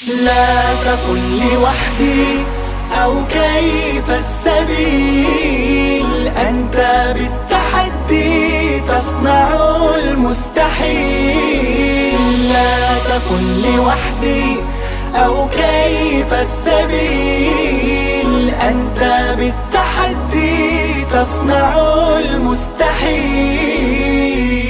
لا تقل لوحدي أو كيف السبيل، أنت بالتحدي تصنع المستحيل. لا تقل لوحدي أو كيف السبيل، أنت بالتحدي تصنع المستحيل.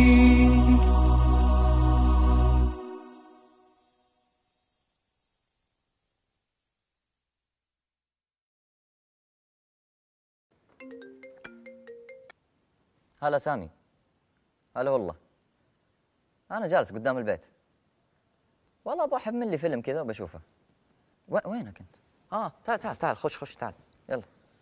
هلا سامي. هلا والله. أنا جالس قدام البيت. والله أبغى أحمل لي فيلم كذا وبشوفه. وينك أنت؟ تعال خش تعال يلا.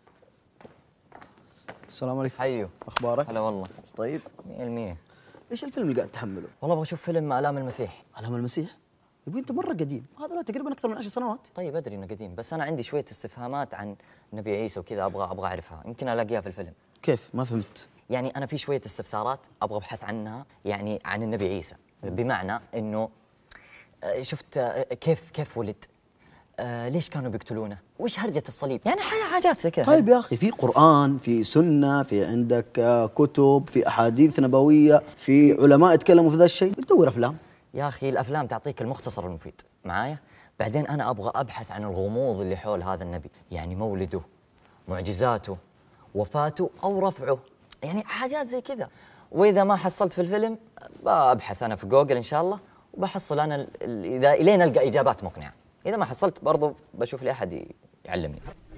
السلام عليكم. حيو. أخبارك؟ هلا والله. طيب 100%. إيش الفيلم اللي قاعد تحمله؟ والله أبغى أشوف فيلم آلام المسيح. آلام المسيح؟ يبقى أنت مرة قديم، هذا تقريبا أكثر من 10 سنوات. طيب أدري إنه قديم، بس أنا عندي شوية استفهامات عن النبي عيسى وكذا أبغى أعرفها، يمكن ألاقيها في الفيلم. كيف؟ ما فهمت. يعني أنا في شوية استفسارات أبغى أبحث عنها، يعني عن النبي عيسى، بمعنى إنه شفت كيف ولد؟ ليش كانوا بيقتلونه؟ وش هرجة الصليب؟ يعني حاجات زي كذا. طيب يا أخي، في قرآن، في سنة، في عندك كتب، في أحاديث نبوية، في علماء يتكلموا في ذا الشيء، بتدور أفلام. يا أخي الأفلام تعطيك المختصر المفيد معايا، بعدين أنا أبغى أبحث عن الغموض اللي حول هذا النبي، يعني مولده، معجزاته، وفاته أو رفعه، يعني حاجات زي كذا. وإذا ما حصلت في الفيلم بأبحث أنا في جوجل إن شاء الله، وبحصل أنا إذا إلين ألقى إجابات مقنعة. إذا ما حصلت برضو بشوف لي أحد يعلمني.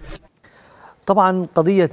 طبعا قضية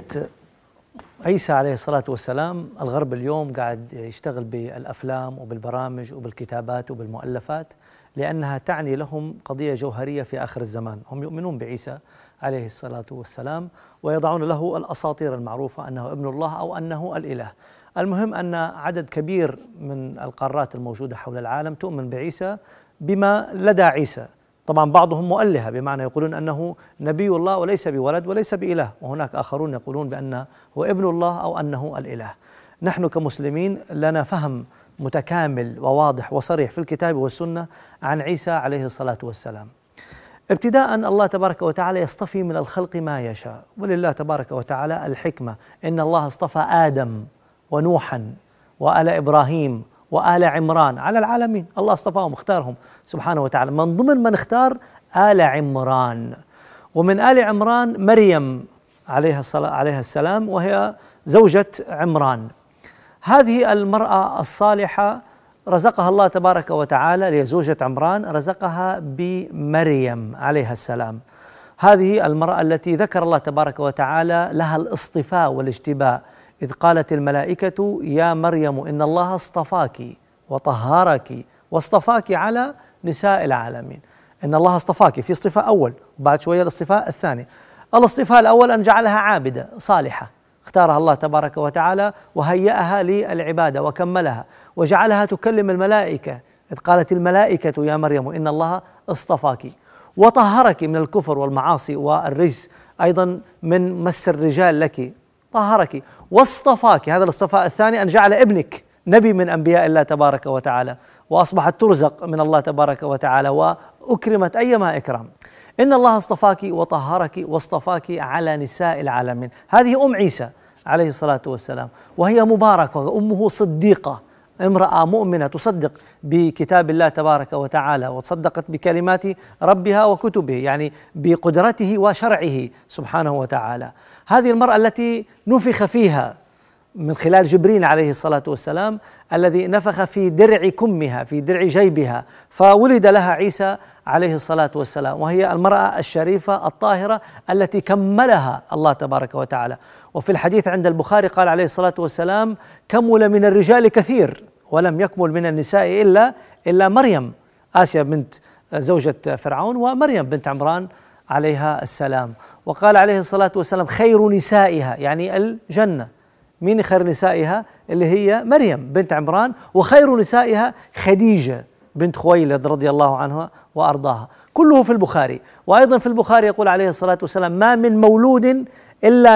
عيسى عليه الصلاة والسلام، الغرب اليوم قاعد يشتغل بالأفلام وبالبرامج وبالكتابات وبالمؤلفات، لأنها تعني لهم قضية جوهرية في آخر الزمان. هم يؤمنون بعيسى عليه الصلاة والسلام ويضعون له الأساطير المعروفة أنه ابن الله أو أنه الإله. المهم أن عدد كبير من القارات الموجودة حول العالم تؤمن بعيسى بما لدى عيسى. طبعا بعضهم مؤلهة، بمعنى يقولون أنه نبي الله وليس بولد وليس بإله، وهناك آخرون يقولون بأنه هو ابن الله أو أنه الإله. نحن كمسلمين لنا فهم متكامل وواضح وصريح في الكتاب والسنة عن عيسى عليه الصلاة والسلام. ابتداء الله تبارك وتعالى يصطفي من الخلق ما يشاء، ولله تبارك وتعالى الحكمة. إن الله اصطفى آدم ونوحا وآل إبراهيم وآل عمران على العالمين. الله اصطفاهم، اختارهم سبحانه وتعالى. من ضمن من اختار آل عمران، ومن آل عمران مريم عليها السلام، وهي زوجة عمران. هذه المرأة الصالحة رزقها الله تبارك وتعالى، لزوجة عمران رزقها بمريم عليها السلام. هذه المرأة التي ذكر الله تبارك وتعالى لها الاصطفاء والاجتباء، إذ قالت الملائكة يا مريم إن الله اصطفاك وطهرك واصطفاك على نساء العالمين. إن الله اصطفاك، في اصطفاء أول وبعد شوية الاصطفاء الثاني. الاصطفاء الأول أن جعلها عابدة صالحة، اختارها الله تبارك وتعالى وهيأها للعبادة وكملها، وجعلها تكلم الملائكة، إذ قالت الملائكة يا مريم إن الله اصطفاك، وطهرك من الكفر والمعاصي والرجس، أيضا من مس الرجال لك طهرك، واصطفاك. هذا الاصطفاء الثاني أن جعل ابنك نبي من أنبياء الله تبارك وتعالى، وأصبحت ترزق من الله تبارك وتعالى وأكرمت أيما إكرام. إن الله اصطفاك وطهرك واصطفاك على نساء العالمين. هذه أم عيسى عليه الصلاة والسلام، وهي مباركة، وأمه صديقة، امرأة مؤمنة تصدق بكتاب الله تبارك وتعالى، وتصدقت بكلمات ربها وكتبه، يعني بقدرته وشرعه سبحانه وتعالى. هذه المرأة التي نفخ فيها من خلال جبريل عليه الصلاة والسلام، الذي نفخ في درع كمها، في درع جيبها، فولد لها عيسى عليه الصلاة والسلام، وهي المرأة الشريفة الطاهرة التي كملها الله تبارك وتعالى. وفي الحديث عند البخاري قال عليه الصلاة والسلام كمل من الرجال كثير ولم يكمل من النساء إلا مريم، آسيا بنت زوجة فرعون، ومريم بنت عمران عليها السلام. وقال عليه الصلاة والسلام خير نسائها، يعني الجنة. مين خير نسائها؟ اللي هي مريم بنت عمران، وخير نسائها خديجة بنت خويلد رضي الله عنها وأرضاها. كله في البخاري. وأيضا في البخاري يقول عليه الصلاة والسلام ما من مولود إلا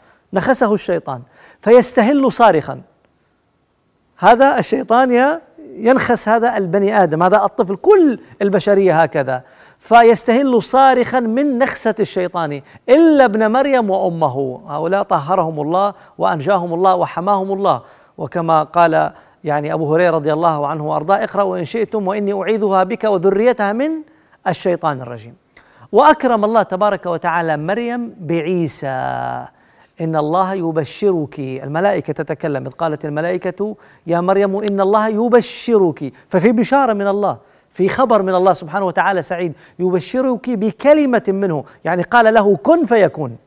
نخسه الشيطان فيستهل صارخا. هذا الشيطان ينخس هذا البني آدم، هذا الطفل، كل البشرية هكذا، فيستهل صارخا من نخسة الشيطان إلا ابن مريم وأمه، هؤلاء طهرهم الله وأنجاهم الله وحماهم الله. وكما قال يعني أبو هريرة رضي الله عنه وأرضاه: اقرأوا إن شئتم وإني أعيذها بك وذريتها من الشيطان الرجيم. وأكرم الله تبارك وتعالى مريم بعيسى: إن الله يبشرك، الملائكة تتكلم، إذ قالت الملائكة يا مريم إن الله يبشرك، ففي بشارة من الله، في خبر من الله سبحانه وتعالى سعيد، يبشرك بكلمة منه، يعني قال له كن فيكون.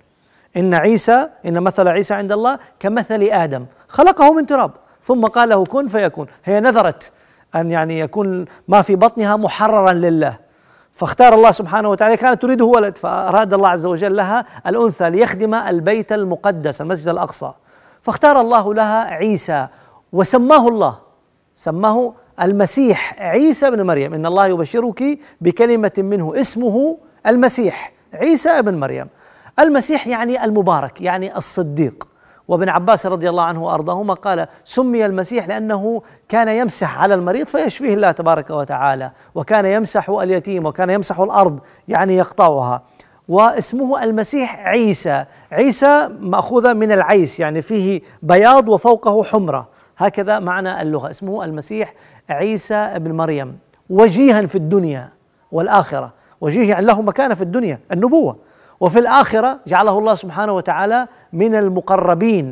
إن مثل عيسى عند الله كمثل آدم، خلقه من تراب ثم قال له كن فيكون. هي نذرت أن يعني يكون ما في بطنها محررا لله، فاختار الله سبحانه وتعالى، كانت تريده ولد، فأراد الله عز وجل لها الأنثى ليخدم البيت المقدس المسجد الأقصى، فاختار الله لها عيسى وسماه الله، سماه المسيح عيسى بن مريم. إن الله يبشرك بكلمة منه اسمه المسيح عيسى بن مريم. المسيح يعني المبارك، يعني الصديق. وابن عباس رضي الله عنه وأرضاهما قال: سمي المسيح لأنه كان يمسح على المريض فيشفيه الله تبارك وتعالى، وكان يمسح اليتيم، وكان يمسح الأرض يعني يقطعها. واسمه المسيح عيسى، عيسى مأخوذة من العيس، يعني فيه بياض وفوقه حمرة، هكذا معنى اللغة. اسمه المسيح عيسى بن مريم، وجيها في الدنيا والآخرة. وجيه يعني له مكانة في الدنيا، النبوة، وفي الآخرة جعله الله سبحانه وتعالى من المقربين،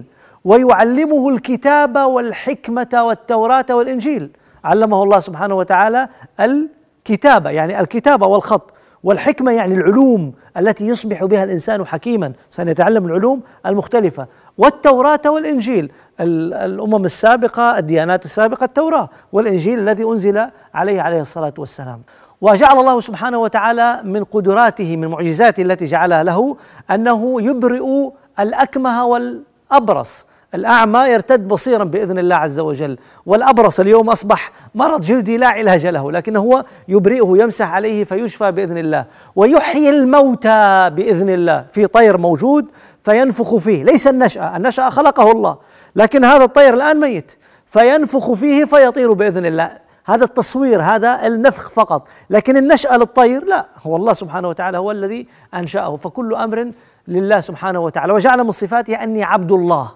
ويعلمه الكتاب والحكمة والتوراة والإنجيل. علمه الله سبحانه وتعالى الكتابة، يعني الكتابة والخط، والحكمة يعني العلوم التي يصبح بها الإنسان حكيما، سنتعلم العلوم المختلفة، والتوراة والإنجيل، الأمم السابقة، الديانات السابقة، التوراة والإنجيل الذي أنزل عليه الصلاة والسلام. وجعل الله سبحانه وتعالى من قدراته، من معجزاته التي جعلها له، أنه يبرئ الأكمه والأبرص، الأعمى يرتد بصيرا بإذن الله عز وجل، والأبرص اليوم أصبح مرض جلدي لا علاج له، لكنه هو يبرئه، يمسح عليه فيشفى بإذن الله، ويحيي الموتى بإذن الله. في طير موجود فينفخ فيه، ليس النشأة خلقه الله، لكن هذا الطير الآن ميت فينفخ فيه فيطير بإذن الله. هذا التصوير، هذا النفخ فقط، لكن النشأة للطير لا، هو الله سبحانه وتعالى هو الذي أنشأه، فكل أمر لله سبحانه وتعالى. وجعل من صفاته أني عبد الله،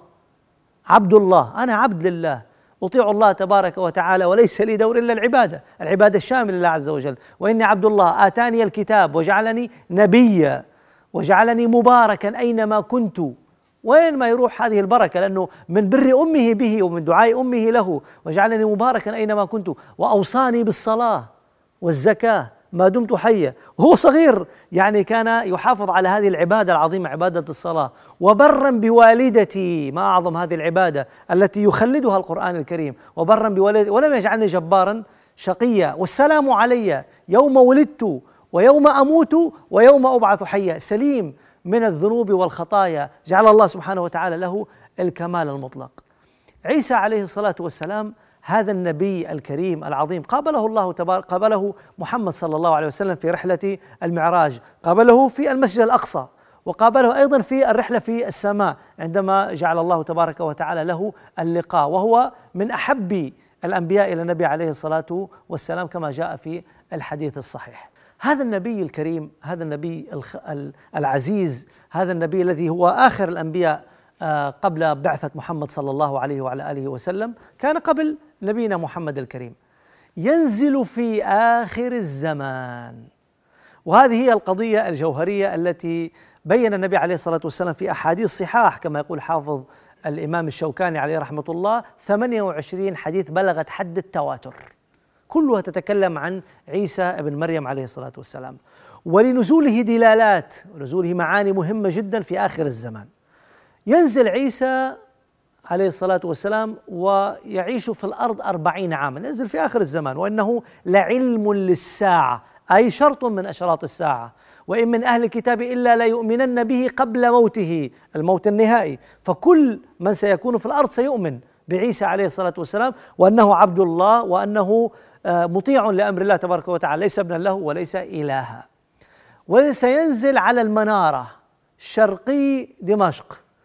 عبد الله، أنا عبد لله، أطيع الله تبارك وتعالى، وليس لي دور إلا العبادة الشاملة لله عز وجل. وإني عبد الله آتاني الكتاب وجعلني نبيا وجعلني مباركا أينما كنت. وين ما يروح هذه البركة، لأنه من بر أمه به ومن دعاء أمه له، وجعلني مباركا أينما كنت، وأوصاني بالصلاة والزكاة ما دمت حيا. وهو صغير يعني كان يحافظ على هذه العبادة العظيمة، عبادة الصلاة. وبرا بوالدتي، ما أعظم هذه العبادة التي يخلدها القرآن الكريم، وبرا بوالدتي ولم يجعلني جبارا شقيا، والسلام علي يوم ولدت ويوم أموت ويوم أبعث حيا، سليم من الذنوب والخطايا. جعل الله سبحانه وتعالى له الكمال المطلق. عيسى عليه الصلاة والسلام هذا النبي الكريم العظيم قابله محمد صلى الله عليه وسلم في رحلة المعراج، قابله في المسجد الأقصى، وقابله أيضا في الرحلة في السماء عندما جعل الله تبارك وتعالى له اللقاء، وهو من أحب الأنبياء إلى النبي عليه الصلاة والسلام كما جاء في الحديث الصحيح. هذا النبي الكريم، هذا النبي العزيز، هذا النبي الذي هو آخر الأنبياء قبل بعثة محمد صلى الله عليه وعلى آله وسلم، كان قبل نبينا محمد الكريم، ينزل في آخر الزمان. وهذه هي القضية الجوهرية التي بين النبي عليه الصلاة والسلام في أحاديث صحاح، كما يقول حافظ الإمام الشوكاني عليه رحمة الله 28 حديث بلغت حد التواتر، كلها تتكلم عن عيسى ابن مريم عليه الصلاة والسلام، ولنزوله دلالات ونزوله معاني مهمة جدا في آخر الزمان. ينزل عيسى عليه الصلاة والسلام ويعيش في الأرض 40 عاما، ينزل في آخر الزمان، وإنه لعلم للساعة، أي شرط من أشراط الساعة. وإن من أهل الكتاب إلا ليؤمنن به قبل موته، الموت النهائي. فكل من سيكون في الأرض سيؤمن بعيسى عليه الصلاة والسلام، وأنه عبد الله، وأنه مطيع لأمر الله تبارك وتعالى، ليس ابنا له وليس إلها. وسينزل على المنارة شرقي دمشق،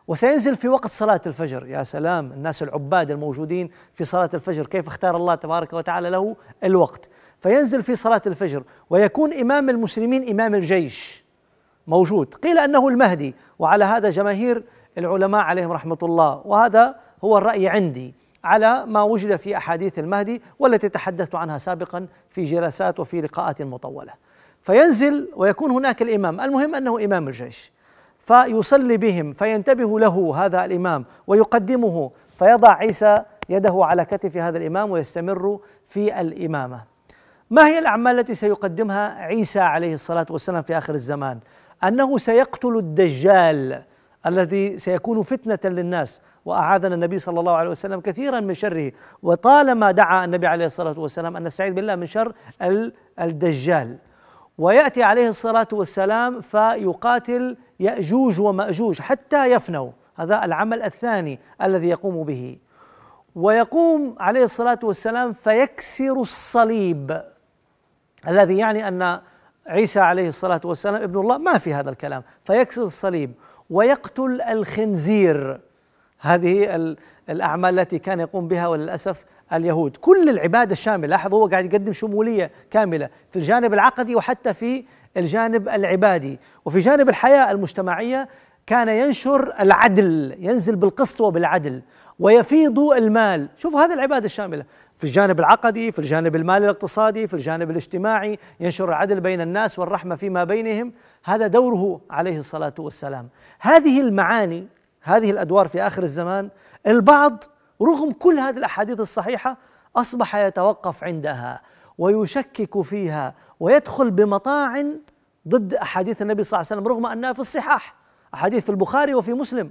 وسينزل في وقت صلاة الفجر. يا سلام، الناس العباد الموجودين في صلاة الفجر كيف اختار الله تبارك وتعالى له الوقت. فينزل في صلاة الفجر ويكون إمام المسلمين إمام الجيش موجود. قيل أنه المهدي، وعلى هذا جماهير العلماء عليهم رحمة الله، وهذا هو الرأي عندي على ما وجد في أحاديث المهدي والتي تحدثت عنها سابقا في جلسات وفي لقاءات مطولة. فينزل ويكون هناك الإمام، المهم أنه إمام الجيش، فيصلي بهم، فينتبه له هذا الإمام ويقدمه، فيضع عيسى يده على كتف هذا الإمام ويستمر في الإمامة. ما هي الأعمال التي سيقدمها عيسى عليه الصلاة والسلام في آخر الزمان؟ أنه سيقتل الدجال الذي سيكون فتنة للناس، وأعاذنا النبي صلى الله عليه وسلم كثيرا من شره، وطالما دعا النبي عليه الصلاة والسلام أن نستعيذ بالله من شر الدجال. ويأتي عليه الصلاة والسلام فيقاتل يأجوج ومأجوج حتى يفنوا، هذا العمل الثاني الذي يقوم به. ويقوم عليه الصلاة والسلام فيكسر الصليب، الذي يعني أن عيسى عليه الصلاة والسلام ابن الله، ما في هذا الكلام، فيكسر الصليب ويقتل الخنزير. هذه الأعمال التي كان يقوم بها وللأسف اليهود، كل العبادة الشاملة. لاحظوا هو قاعد يقدم شمولية كاملة في الجانب العقدي وحتى في الجانب العبادي. وفي جانب الحياة المجتمعية كان ينشر العدل، ينزل بالقسط وبالعدل ويفيض المال. شوفوا هذه العبادة الشاملة في الجانب العقدي، في الجانب المالي الاقتصادي، في الجانب الاجتماعي، ينشر العدل بين الناس والرحمة فيما بينهم، هذا دوره عليه الصلاة والسلام. هذه المعاني، هذه الأدوار في آخر الزمان، البعض رغم كل هذه الأحاديث الصحيحة أصبح يتوقف عندها ويشكك فيها ويدخل بمطاعن ضد أحاديث النبي صلى الله عليه وسلم، رغم أنها في الصحاح، أحاديث في البخاري وفي مسلم،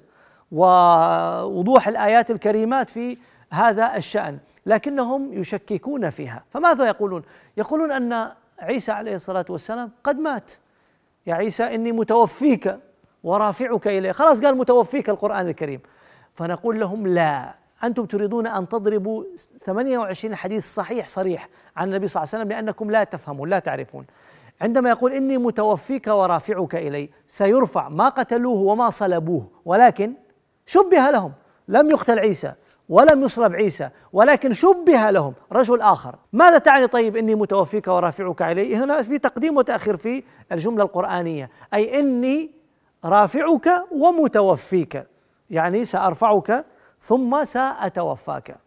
ووضوح الآيات الكريمات في هذا الشأن، لكنهم يشككون فيها. فماذا يقولون؟ يقولون أن عيسى عليه الصلاة والسلام قد مات. يا عيسى إني متوفيك ورافعك إليه، خلاص قال متوفيك القرآن الكريم. فنقول لهم لا، أنتم تريدون أن تضربوا 28 حديث صحيح صريح عن النبي صلى الله عليه وسلم لأنكم لا تفهمون لا تعرفون. عندما يقول إني متوفيك ورافعك إلي، سيرفع، ما قتلوه وما صلبوه، ولكن شبه لهم، لم يقتل عيسى ولم يصلب عيسى، ولكن شبه لهم رجل آخر. ماذا تعني طيب إني متوفيك ورافعك إلي؟ هنا في تقديم وتأخير في الجملة القرآنية، أي إني رافعك ومتوفيك، يعني سأرفعك ثم سأتوفاك.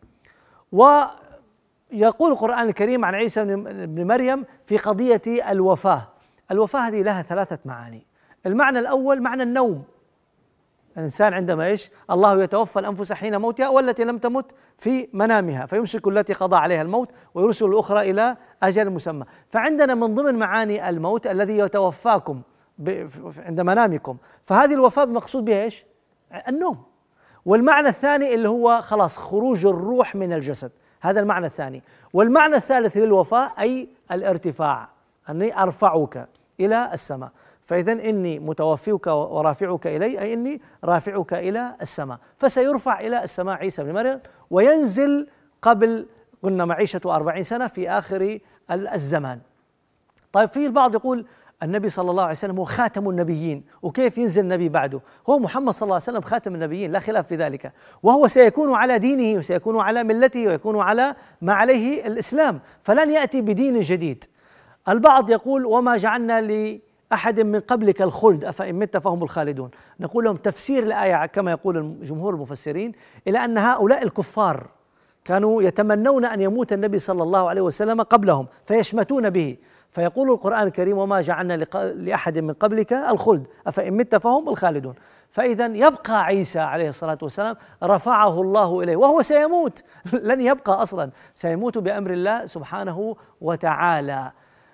ويقول القرآن الكريم عن عيسى بن مريم في قضية الوفاة. الوفاة هذه لها ثلاثة معاني. المعنى الأول معنى النوم، الإنسان عندما إيش؟ الله يتوفى الأنفس حين موتها والتي لم تمت في منامها فيمسك التي قضى عليها الموت ويرسل الأخرى إلى أجل مسمى. فعندنا من ضمن معاني الموت الذي يتوفاكم عند منامكم، فهذه الوفاة المقصود بها إيش؟ النوم. والمعنى الثاني اللي هو خلاص خروج الروح من الجسد، هذا المعنى الثاني. والمعنى الثالث للوفاة أي الارتفاع، أني أرفعك إلى السماء. فإذا إني متوفيك ورافعك إلي أي إني رافعك إلى السماء. فسيرفع إلى السماء عيسى بن مريم وينزل قبل، قلنا معيشة 40 سنة في آخر الزمان. طيب في البعض يقول النبي صلى الله عليه وسلم هو خاتم النبيين، وكيف ينزل النبي بعده؟ هو محمد صلى الله عليه وسلم خاتم النبيين لا خلاف في ذلك، وهو سيكون على دينه وسيكون على ملته ويكون على ما عليه الإسلام، فلن يأتي بدين جديد. البعض يقول وما جعلنا لأحد من قبلك الخلد أفإن مت فهم الخالدون. نقول لهم تفسير الآية كما يقول جمهور المفسرين إلى أن هؤلاء الكفار كانوا يتمنون أن يموت النبي صلى الله عليه وسلم قبلهم فيشمتون به، فيقول القرآن الكريم وما جعلنا لأحد من قبلك الخلد أفإن مت فهم الخالدون. فإذا يبقى عيسى عليه الصلاة والسلام رفعه الله إليه وهو سيموت، لن يبقى أصلا، سيموت بأمر الله سبحانه وتعالى.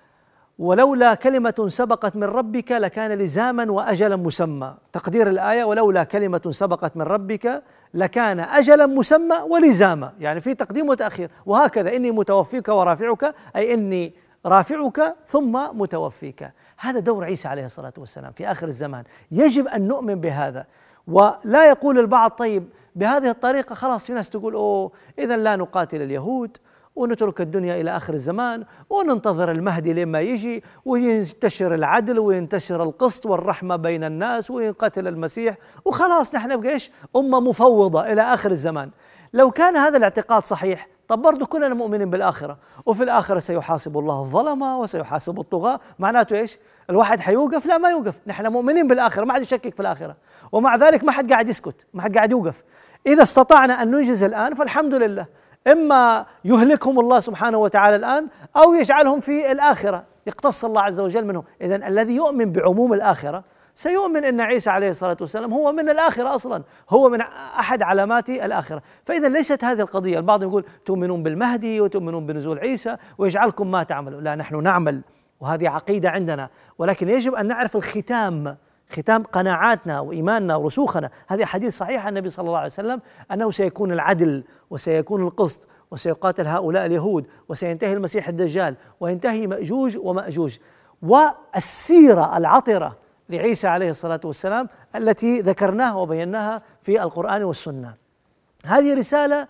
ولولا كلمة سبقت من ربك لكان لزاما وأجلا مسمى، تقدير الآية ولولا كلمة سبقت من ربك لكان أجلا مسمى ولزاما، يعني في تقديم وتأخير. وهكذا إني متوفيك ورافعك أي إني رافعك ثم متوفيك. هذا دور عيسى عليه الصلاة والسلام في آخر الزمان، يجب أن نؤمن بهذا. ولا يقول البعض طيب بهذه الطريقة خلاص، في ناس تقول أوه إذا لا نقاتل اليهود ونترك الدنيا إلى آخر الزمان وننتظر المهدي لما يجي وينتشر العدل وينتشر القسط والرحمة بين الناس وينقتل المسيح وخلاص نحن نبقى إيش؟ أمة مفوضة إلى آخر الزمان. لو كان هذا الاعتقاد صحيح طب برضه كلنا مؤمنين بالآخرة، وفي الآخرة سيحاسب الله الظلمة وسيحاسب الطغاة. معناته إيش؟ الواحد حيوقف؟ لا ما يوقف، نحن مؤمنين بالآخرة، ما حد يشكك في الآخرة، ومع ذلك ما حد قاعد يسكت، ما حد قاعد يوقف. إذا استطعنا أن ننجز الآن فالحمد لله، إما يهلكهم الله سبحانه وتعالى الآن أو يجعلهم في الآخرة يقتص الله عز وجل منهم. إذن الذي يؤمن بعموم الآخرة سيؤمن أن عيسى عليه الصلاة والسلام هو من الآخرة أصلا، هو من أحد علامات الآخرة. فإذا ليست هذه القضية. البعض يقول تؤمنون بالمهدي وتؤمنون بنزول عيسى ويجعلكم ما تعملوا. لا، نحن نعمل وهذه عقيدة عندنا، ولكن يجب أن نعرف الختام، ختام قناعاتنا وإيماننا ورسوخنا. هذه حديث صحيح عن النبي صلى الله عليه وسلم أنه سيكون العدل وسيكون القسط وسيقاتل هؤلاء اليهود وسينتهي المسيح الدجال وينتهي مأجوج ومأجوج. والسيرة العطرة لعيسى عليه الصلاة والسلام التي ذكرناها وبيناها في القرآن والسنة، هذه رسالة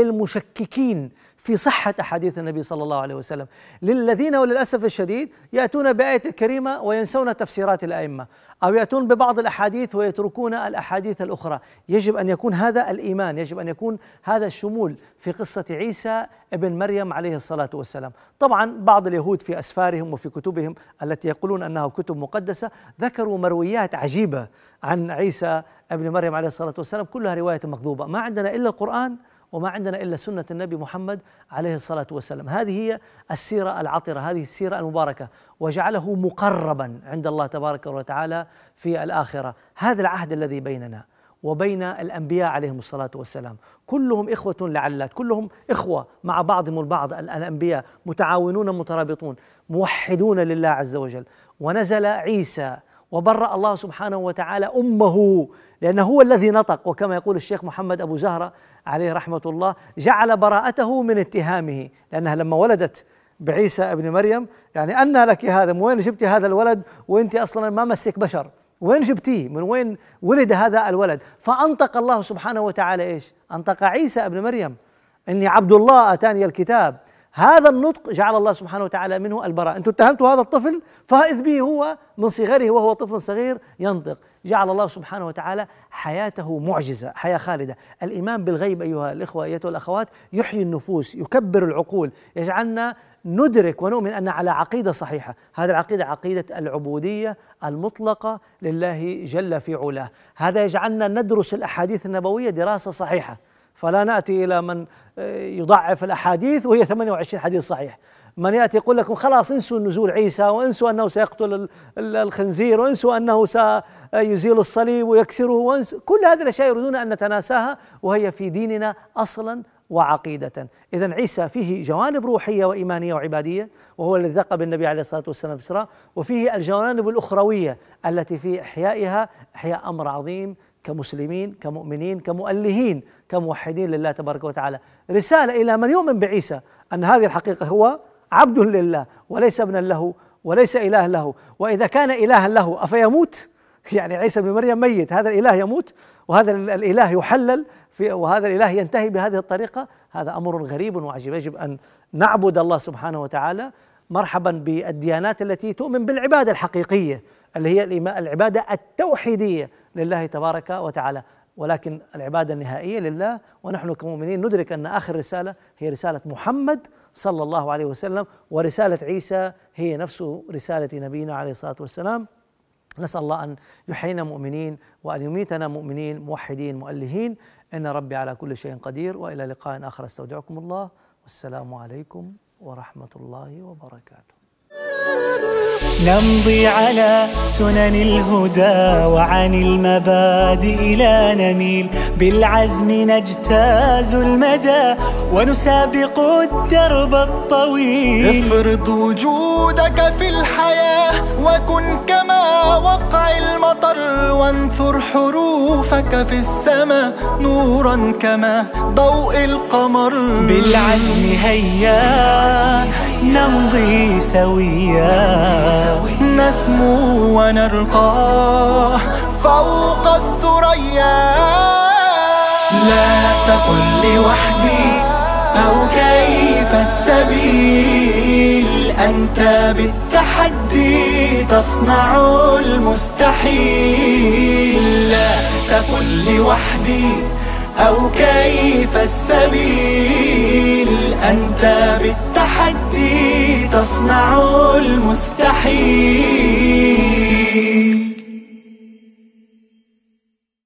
للمشككين في صحة أحاديث النبي صلى الله عليه وسلم، للذين وللأسف الشديد يأتون بآية الكريمة وينسون تفسيرات الأئمة، أو يأتون ببعض الأحاديث ويتركون الأحاديث الأخرى. يجب أن يكون هذا الإيمان، يجب أن يكون هذا الشمول في قصة عيسى ابن مريم عليه الصلاة والسلام. طبعا بعض اليهود في أسفارهم وفي كتبهم التي يقولون أنها كتب مقدسة ذكروا مرويات عجيبة عن عيسى ابن مريم عليه الصلاة والسلام، كلها رواية مكذوبة. ما عندنا إلا القرآن وما عندنا إلا سنة النبي محمد عليه الصلاة والسلام. هذه هي السيرة العطرة، هذه السيرة المباركة، وجعله مقربا عند الله تبارك وتعالى في الآخرة. هذا العهد الذي بيننا وبين الأنبياء عليهم الصلاة والسلام، كلهم إخوة لعلات، كلهم إخوة مع بعضهم البعض. الأنبياء متعاونون مترابطون موحدون لله عز وجل. ونزل عيسى وبرأ الله سبحانه وتعالى أمه لأنه هو الذي نطق، وكما يقول الشيخ محمد أبو زهرة عليه رحمة الله جعل براءته من اتهامه، لأنها لما ولدت بعيسى ابن مريم يعني أنى لك هذا، من وين جبتي هذا الولد وأنت أصلا ما مسك بشر، وين جبتيه، من وين ولد هذا الولد؟ فأنطق الله سبحانه وتعالى إيش؟ أنطق عيسى ابن مريم إني عبد الله آتاني الكتاب. هذا النطق جعل الله سبحانه وتعالى منه البراءة. أنتم اتهمتوا هذا الطفل فإذ به هو من صغره وهو طفل صغير ينطق. جعل الله سبحانه وتعالى حياته معجزة، حياة خالدة. الإيمان بالغيب أيها الإخوة أيتها الأخوات يحيي النفوس، يكبر العقول، يجعلنا ندرك ونؤمن أن على عقيدة صحيحة. هذه العقيدة عقيدة العبودية المطلقة لله جل في علاه. هذا يجعلنا ندرس الأحاديث النبوية دراسة صحيحة، فلا نأتي إلى من يضعف الأحاديث وهي 28 حديث صحيح. من يأتي يقول لكم خلاص انسوا نزول عيسى وانسوا أنه سيقتل الخنزير وانسوا أنه سيزيل الصليب ويكسره وانسوا كل هذه الأشياء يريدون أن نتناساها وهي في ديننا أصلا وعقيدة. إذن عيسى فيه جوانب روحية وإيمانية وعبادية، وهو الذي ذق بالنبي عليه الصلاة والسلام في الإسراء، وفيه الجوانب الأخروية التي في إحيائها إحياء أمر عظيم كمسلمين كمؤمنين كمؤلهين كموحدين لله تبارك وتعالى. رسالة إلى من يؤمن بعيسى أن هذه الحقيقة هو عبد لله وليس ابنا له وليس إله له، وإذا كان إلها له أفيموت؟ يعني عيسى بن مريم ميت، هذا الإله يموت وهذا الإله يحلل وهذا الإله ينتهي بهذه الطريقة؟ هذا أمر غريب وعجيب. يجب أن نعبد الله سبحانه وتعالى مرحبا بالديانات التي تؤمن بالعبادة الحقيقية اللي هي العبادة التوحيدية لله تبارك وتعالى، ولكن العبادة النهائية لله. ونحن كمؤمنين ندرك أن آخر رسالة هي رسالة محمد صلى الله عليه وسلم، ورسالة عيسى هي نفس رسالة نبينا عليه الصلاة والسلام. نسأل الله أن يحيينا مؤمنين وأن يميتنا مؤمنين موحدين مؤلهين. إن ربي على كل شيء قدير. وإلى لقاء آخر استودعكم الله، والسلام عليكم ورحمة الله وبركاته. نمضي على سنن الهدى وعن المبادئ لا نميل، بالعزم نجتاز المدى ونسابق الدرب الطويل. افرض وجودك في الحياة وكن كما وقع المطر، وانثر حروفك في السماء نورا كما ضوء القمر. بالعزم هيا نمضي سويا، نسمو ونرقى فوق الثريا. لا تقل لوحدي أو كيف كيف السبيل أنت بالتحدي تصنع المستحيل. لا تقل لوحدي أو كيف السبيل أنت بالتحدي تصنع المستحيل.